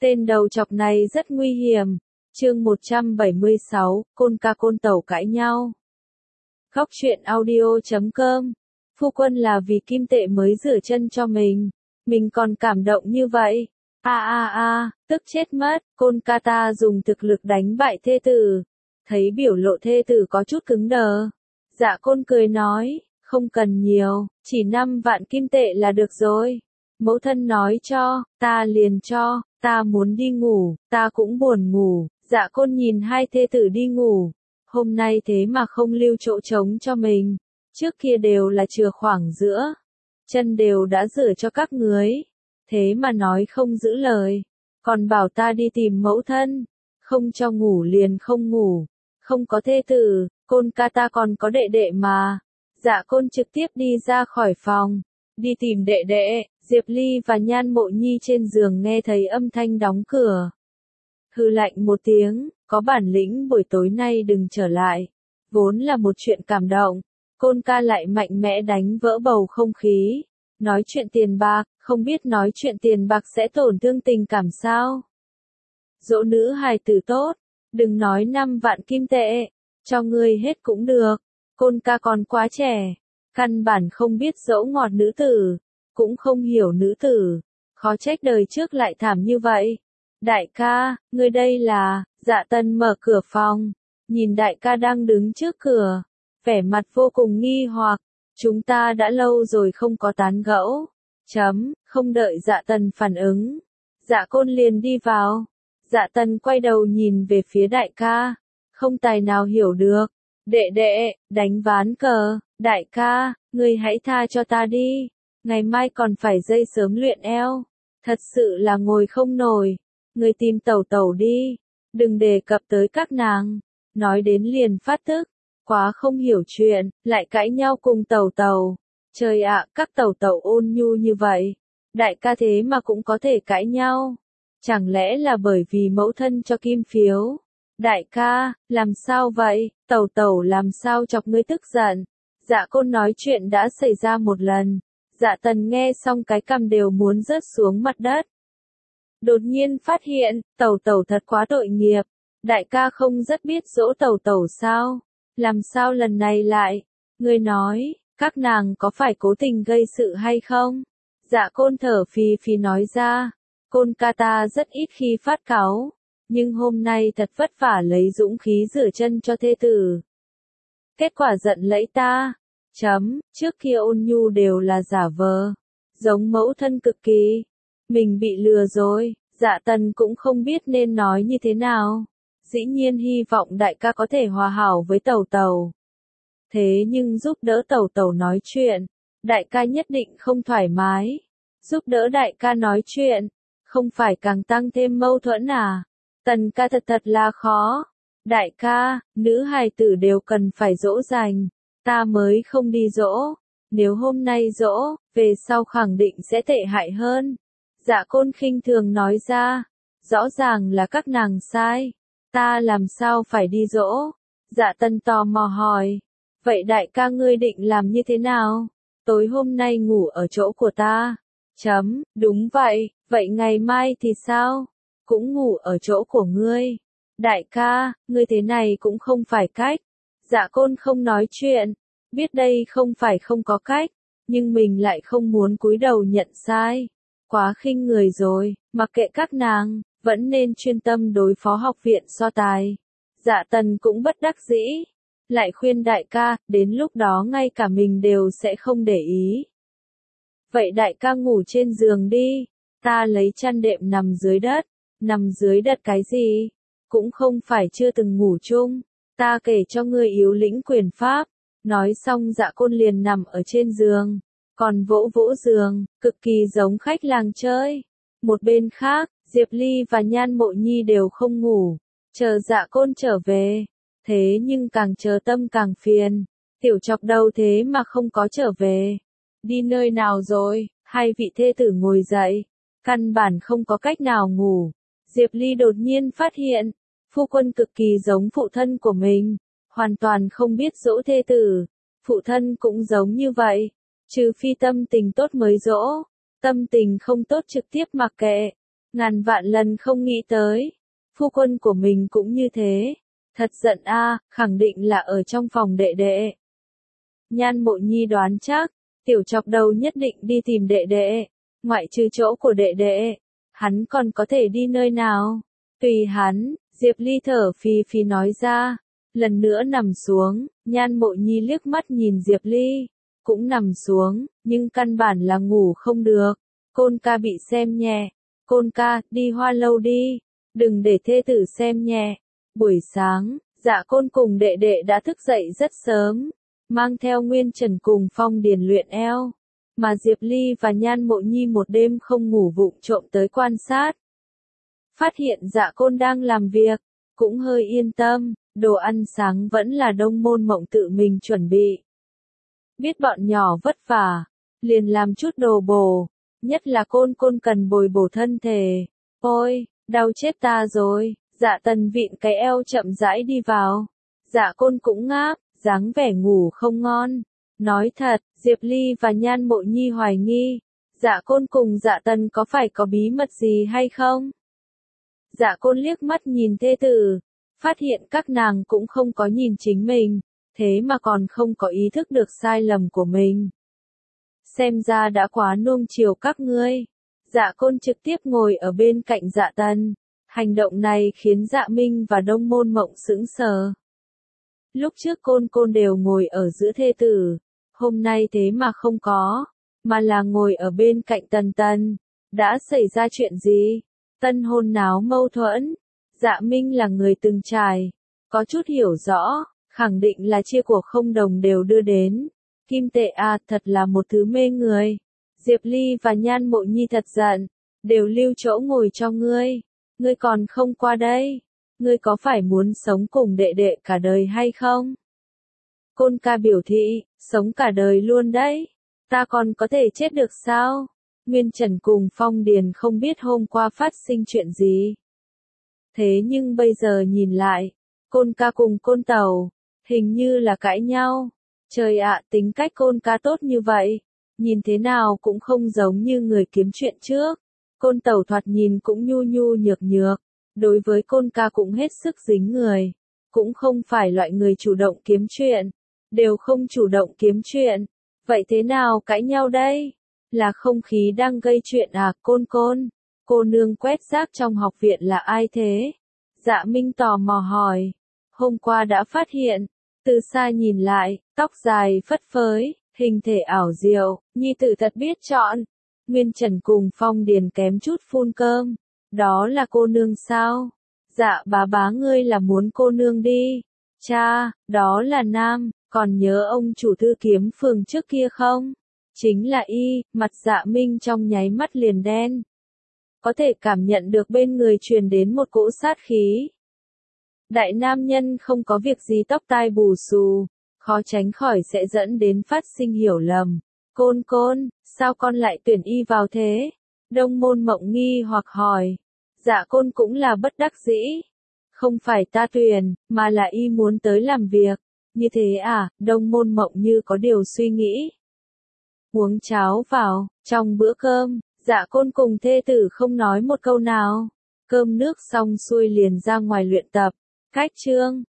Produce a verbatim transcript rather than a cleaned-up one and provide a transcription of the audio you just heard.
Tên đầu chọc này rất nguy hiểm. Chương một trăm bảy mươi sáu, côn ca côn tẩu cãi nhau. Góc truyện audio chấm com. Phu quân là vì kim tệ mới rửa chân cho mình. Mình còn cảm động như vậy. A a a, tức chết mất. Côn ca ta dùng thực lực đánh bại thê tử. Thấy biểu lộ thê tử có chút cứng đờ. Dạ côn cười nói, không cần nhiều, chỉ năm vạn kim tệ là được rồi. Mẫu thân nói cho, ta liền cho, ta muốn đi ngủ, ta cũng buồn ngủ. Dạ côn nhìn hai thê tử đi ngủ. Hôm nay thế mà không lưu chỗ trống cho mình. Trước kia đều là chừa khoảng giữa. Chân đều đã rửa cho các người. Thế mà nói không giữ lời. Còn bảo ta đi tìm mẫu thân. Không cho ngủ liền không ngủ. Không có thê tử, côn ca ta còn có đệ đệ mà. Dạ côn trực tiếp đi ra khỏi phòng. Đi tìm đệ đệ. Diệp Ly và Nhan Mộ Nhi trên giường nghe thấy âm thanh đóng cửa. Hừ lạnh một tiếng, có bản lĩnh buổi tối nay đừng trở lại. Vốn là một chuyện cảm động, côn ca lại mạnh mẽ đánh vỡ bầu không khí. Nói chuyện tiền bạc, không biết nói chuyện tiền bạc sẽ tổn thương tình cảm sao? Dỗ nữ hài tử tốt, đừng nói năm vạn kim tệ, cho ngươi hết cũng được. Côn ca còn quá trẻ, căn bản không biết dỗ ngọt nữ tử, cũng không hiểu nữ tử, khó trách đời trước lại thảm như vậy. Đại ca, ngươi đây là, Dạ Tần mở cửa phòng, nhìn đại ca đang đứng trước cửa, vẻ mặt vô cùng nghi hoặc, chúng ta đã lâu rồi không có tán gẫu, chấm, không đợi Dạ Tần phản ứng, Dạ Côn liền đi vào, Dạ Tần quay đầu nhìn về phía đại ca, không tài nào hiểu được, đệ đệ, đánh ván cờ, đại ca, ngươi hãy tha cho ta đi, ngày mai còn phải dậy sớm luyện eo, thật sự là ngồi không nổi. Người tìm tẩu tẩu đi, đừng đề cập tới các nàng, nói đến liền phát tức, quá không hiểu chuyện, lại cãi nhau cùng tẩu tẩu. Trời ạ, các tẩu tẩu ôn nhu như vậy, đại ca thế mà cũng có thể cãi nhau, chẳng lẽ là bởi vì mẫu thân cho kim phiếu? Đại ca, làm sao vậy, tẩu tẩu làm sao chọc ngươi tức giận? Dạ Côn nói chuyện đã xảy ra một lần, Dạ Tần nghe xong cái cằm đều muốn rớt xuống mặt đất. Đột nhiên phát hiện, tẩu tẩu thật quá tội nghiệp. Đại ca không rất biết dỗ tẩu tẩu sao? Làm sao lần này lại? Ngươi nói, các nàng có phải cố tình gây sự hay không? Dạ Côn thở phì phì nói ra. Côn ca ta rất ít khi phát cáu. Nhưng hôm nay thật vất vả lấy dũng khí rửa chân cho thê tử. Kết quả giận lẫy ta. Chấm, trước kia ôn nhu đều là giả vờ. Giống mẫu thân cực kỳ. Mình bị lừa rồi, Dạ Tần cũng không biết nên nói như thế nào. Dĩ nhiên hy vọng đại ca có thể hòa hảo với tẩu tẩu. Thế nhưng giúp đỡ tẩu tẩu nói chuyện, đại ca nhất định không thoải mái. Giúp đỡ đại ca nói chuyện, không phải càng tăng thêm mâu thuẫn à? Tần ca thật thật là khó. Đại ca, nữ hài tử đều cần phải dỗ dành, ta mới không đi dỗ. Nếu hôm nay dỗ, về sau khẳng định sẽ tệ hại hơn. Dạ Côn khinh thường nói ra, rõ ràng là các nàng sai, ta làm sao phải đi dỗ? Dạ Tần tò mò hỏi, vậy đại ca ngươi định làm như thế nào? Tối hôm nay ngủ ở chỗ của ta. Chấm, đúng vậy, vậy ngày mai thì sao? Cũng ngủ ở chỗ của ngươi. Đại ca, ngươi thế này cũng không phải cách. Dạ Côn không nói chuyện, biết đây không phải không có cách, nhưng mình lại không muốn cúi đầu nhận sai. Quá khinh người rồi, mặc kệ các nàng, vẫn nên chuyên tâm đối phó học viện so tài. Dạ Tần cũng bất đắc dĩ, lại khuyên đại ca, đến lúc đó ngay cả mình đều sẽ không để ý. Vậy đại ca ngủ trên giường đi, ta lấy chăn đệm nằm dưới đất, nằm dưới đất cái gì? Cũng không phải chưa từng ngủ chung, ta kể cho ngươi yếu lĩnh quyền pháp. Nói xong Dạ Côn liền nằm ở trên giường. Còn vỗ vỗ giường, cực kỳ giống khách làng chơi. Một bên khác, Diệp Ly và Nhan Mộ Nhi đều không ngủ, chờ Dạ Côn trở về. Thế nhưng càng chờ tâm càng phiền, tiểu chọc đầu thế mà không có trở về. Đi nơi nào rồi? Hai vị thê tử ngồi dậy, căn bản không có cách nào ngủ. Diệp Ly đột nhiên phát hiện, phu quân cực kỳ giống phụ thân của mình, hoàn toàn không biết dỗ thê tử. Phụ thân cũng giống như vậy. Trừ phi tâm tình tốt mới dỗ, tâm tình không tốt trực tiếp mặc kệ. Ngàn vạn lần không nghĩ tới. Phu quân của mình cũng như thế. Thật giận a, khẳng định là ở trong phòng đệ đệ. Nhan Mộ Nhi đoán chắc, tiểu chọc đầu nhất định đi tìm đệ đệ. Ngoại trừ chỗ của đệ đệ, hắn còn có thể đi nơi nào? Tùy hắn, Diệp Ly thở phì phì nói ra. Lần nữa nằm xuống, Nhan Mộ Nhi liếc mắt nhìn Diệp Ly. Cũng nằm xuống, nhưng căn bản là ngủ không được. Côn ca bị xem nhẹ. Côn ca, đi Hoa Lâu đi. Đừng để thê tử xem nhẹ. Buổi sáng, Dạ Côn cùng đệ đệ đã thức dậy rất sớm. Mang theo Nguyên Trần cùng Phong Điền luyện eo. Mà Diệp Ly và Nhan Mộ Nhi một đêm không ngủ vụng trộm tới quan sát. Phát hiện Dạ Côn đang làm việc, cũng hơi yên tâm, đồ ăn sáng vẫn là Đông Môn Mộng tự mình chuẩn bị. Biết bọn nhỏ vất vả, liền làm chút đồ bổ, nhất là Côn Côn cần bồi bổ thân thể. Ôi, đau chết ta rồi, Dạ Tần vịn cái eo chậm rãi đi vào. Dạ Côn cũng ngáp, dáng vẻ ngủ không ngon. Nói thật, Diệp Ly và Nhan Mộ Nhi hoài nghi, Dạ Côn cùng Dạ Tần có phải có bí mật gì hay không? Dạ Côn liếc mắt nhìn thê tử, phát hiện các nàng cũng không có nhìn chính mình, thế mà còn không có ý thức được sai lầm của mình. Xem ra đã quá nuông chiều các ngươi. Dạ Côn trực tiếp ngồi ở bên cạnh Dạ Tần. Hành động này khiến Dạ Minh và Đông Môn Mộng sững sờ. Lúc trước Côn Côn đều ngồi ở giữa thê tử, hôm nay thế mà không có, mà là ngồi ở bên cạnh Tần Tần. Đã xảy ra chuyện gì? Tân hôn náo mâu thuẫn. Dạ Minh là người từng trải, có chút hiểu rõ, khẳng định là chia của không đồng đều đưa đến. Kim tệ à, thật là một thứ mê người. Diệp Ly và Nhan Mộ Nhi thật giận, đều lưu chỗ ngồi cho ngươi. Ngươi còn không qua đây. Ngươi có phải muốn sống cùng đệ đệ cả đời hay không? Côn ca biểu thị, sống cả đời luôn đấy. Ta còn có thể chết được sao? Nguyên Trần cùng Phong Điền không biết hôm qua phát sinh chuyện gì. Thế nhưng bây giờ nhìn lại, Côn ca cùng Côn Tẩu, hình như là cãi nhau. Trời ạ, tính cách Côn ca tốt như vậy, nhìn thế nào cũng không giống như người kiếm chuyện trước. Côn Tẩu thoạt nhìn cũng nhu nhu nhược nhược, đối với Côn ca cũng hết sức dính người, cũng không phải loại người chủ động kiếm chuyện, đều không chủ động kiếm chuyện. Vậy thế nào cãi nhau đây? Là không khí đang gây chuyện à? Côn Côn, cô nương quét rác trong học viện là ai thế? Dạ Minh tò mò hỏi. Hôm qua đã phát hiện, từ xa nhìn lại, tóc dài phất phới, hình thể ảo diệu, nhi tử thật biết chọn. Nguyên Trần cùng Phong Điền kém chút phun cơm. Đó là cô nương sao? Dạ bá bá ngươi là muốn cô nương đi. Cha, đó là nam, còn nhớ ông chủ thư kiếm phường trước kia không? Chính là y, mặt Dạ Minh trong nháy mắt liền đen. Có thể cảm nhận được bên người truyền đến một cỗ sát khí. Đại nam nhân không có việc gì tóc tai bù xù, khó tránh khỏi sẽ dẫn đến phát sinh hiểu lầm. Côn Côn, sao con lại tuyển y vào thế? Đông Môn Mộng nghi hoặc hỏi. Dạ Côn cũng là bất đắc dĩ. Không phải ta tuyển, mà là y muốn tới làm việc. Như thế à? Đông Môn Mộng như có điều suy nghĩ. Uống cháo vào, trong bữa cơm, Dạ Côn cùng thê tử không nói một câu nào. Cơm nước xong xuôi liền ra ngoài luyện tập. Cách chương